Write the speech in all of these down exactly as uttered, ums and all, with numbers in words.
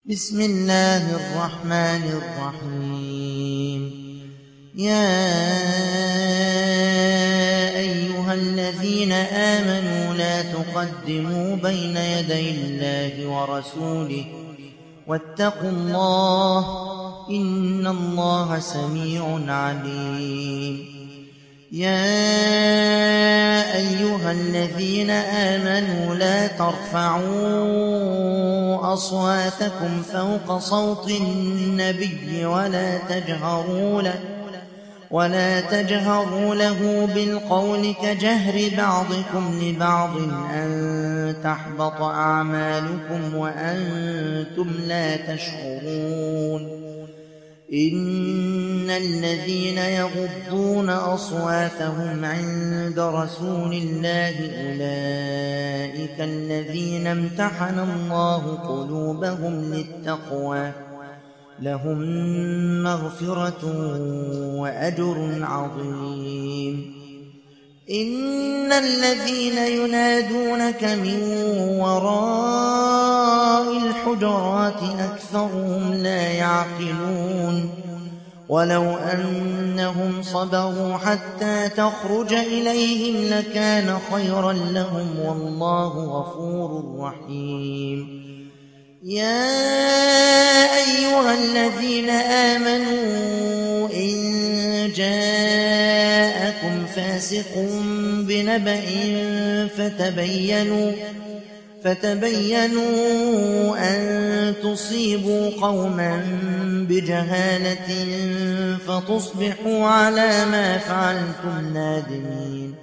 بسم الله الرحمن الرحيم. يا أيها الذين آمنوا لا تقدموا بين يدي الله ورسوله واتقوا الله إن الله سميع عليم. يا أيها الذين آمنوا لا ترفعوا أصواتكم فوق صوت النبي ولا تجهروا له ولا تجهروا له بالقول كجهر بعضكم لبعض أن تحبط أعمالكم وأنتم لا تشعرون. إن الذين يغضون أصواتهم عند رسول الله أولئك الذين امتحن الله قلوبهم للتقوى لهم مغفرة وأجر عظيم. إن الذين ينادونك من وراء الحجرات أكثرهم لا يعقلون. ولو أنهم صبروا حتى تخرج إليهم لكان خيرا لهم والله غفور رحيم. يا أيها الذين آمنوا إن جاءكم فاسق بنبأ فتبينوا فتبينوا أن تصيبوا قوما بجهالة فتصبحوا على ما فعلتم نادمين.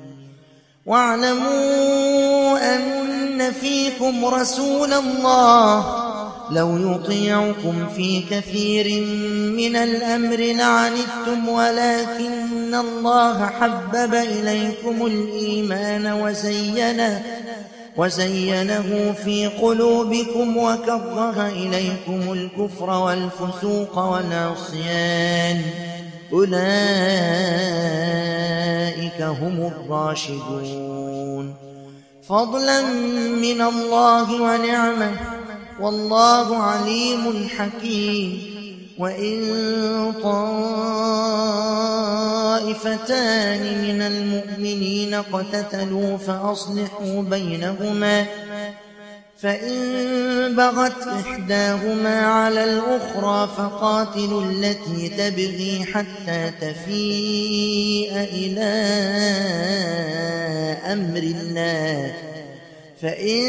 واعلموا أن فيكم رسول الله لو يطيعكم في كثير من الأمر لعنتم ولكن الله حبب إليكم الإيمان وزينه وزينه في قلوبكم وكره إليكم الكفر والفسوق والعصيان أولئك هم الراشدون فضلا من الله ونعمه والله عليم حكيم. وإن طائفتان من المؤمنين اقتتلوا فأصلحوا بينهما فإن بغت إحداهما على الأخرى فقاتلوا التي تبغي حتى تفيء إلى أمر الله فإن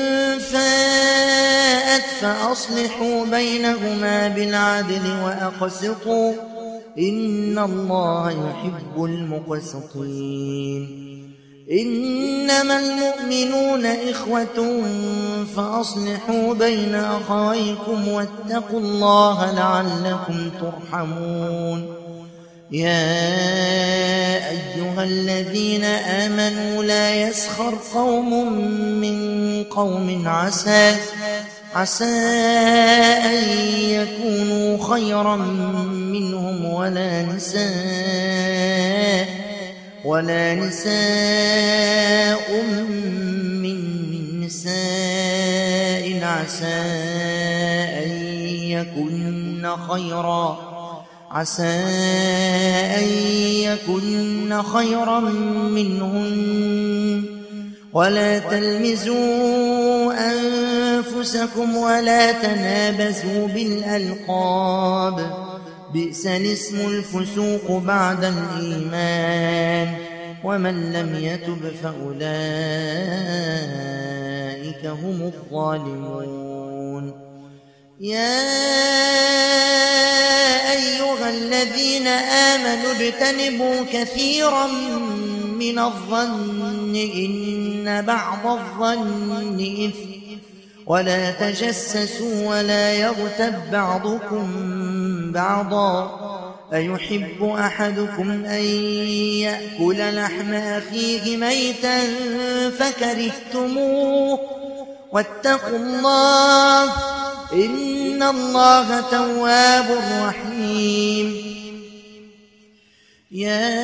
فاءت فأصلحوا بينهما بالعدل وأقسطوا إن الله يحب المقسطين. إنما المؤمنون إخوة فأصلحوا بين أخويكم واتقوا الله لعلكم ترحمون. يا أيها الذين آمنوا لا يسخر قوم من قوم عسى عسى أن يكونوا خيرا منهم ولا نساء ولا نساء من نساء عسى أن يكن خيرا عسى أن يكن خيرا منهن ولا تلمزوا أنفسكم ولا تنابزوا بالألقاب بئس الاسم الفسوق بعد الإيمان ومن لم يتب فأولئك هم الظالمون. يا أيها الذين آمنوا اجتنبوا كثيرا من الظن إن بعض الظن إثم ولا تجسسوا ولا يغتب بعضكم بعضا أيحب أحدكم أن يأكل لحم أخيه ميتا فكرهتموه واتقوا الله إن الله تواب رحيم. يا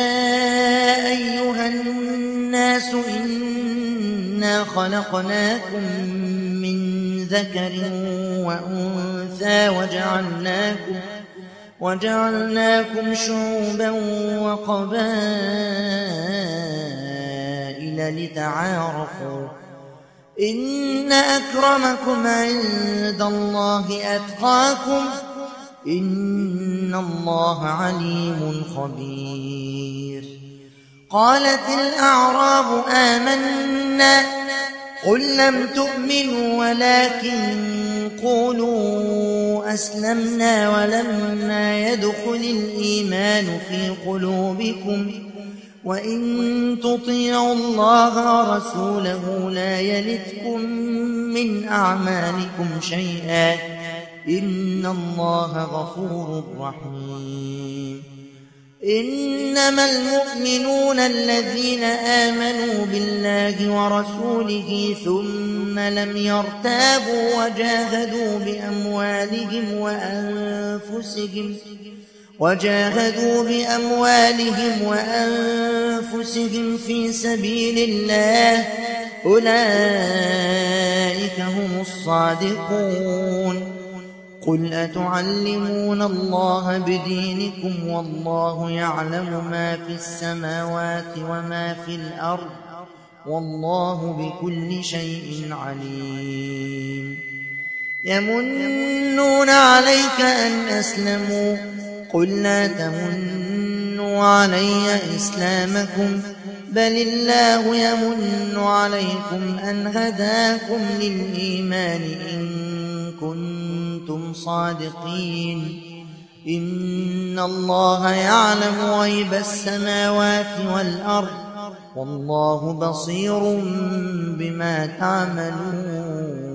أيها الناس إنا خلقناكم من ذكر وأنثى موسى وجعلناكم, وجعلناكم شعوبا وقبائل لتعارفوا إن أكرمكم عند الله أتقاكم إن الله عليم خبير. قالت الأعراب آمنا قل لم تؤمنوا ولكن قولوا أسلمنا ولما يدخل الإيمان في قلوبكم وإن تطيعوا الله ورسوله لا يلتكم من أعمالكم شيئا إن الله غفور رحيم. إنما المؤمنون الذين آمنوا بالله ورسوله ثم لم يرتابوا وجاهدوا بأموالهم وأنفسهم وجاهدوا بأموالهم وأنفسهم في سبيل الله أولئك هم الصادقون. قل أتعلمون الله بدينكم والله يعلم ما في السماوات وما في الأرض والله بكل شيء عليم. يمنون عليك أن أسلموا قل لا تمنوا علي إسلامكم بل الله يمن عليكم أن هداكم للإيمان إن كنتم صادقين. إن الله يعلم غيب السماوات والأرض والله بصير بما تعملون.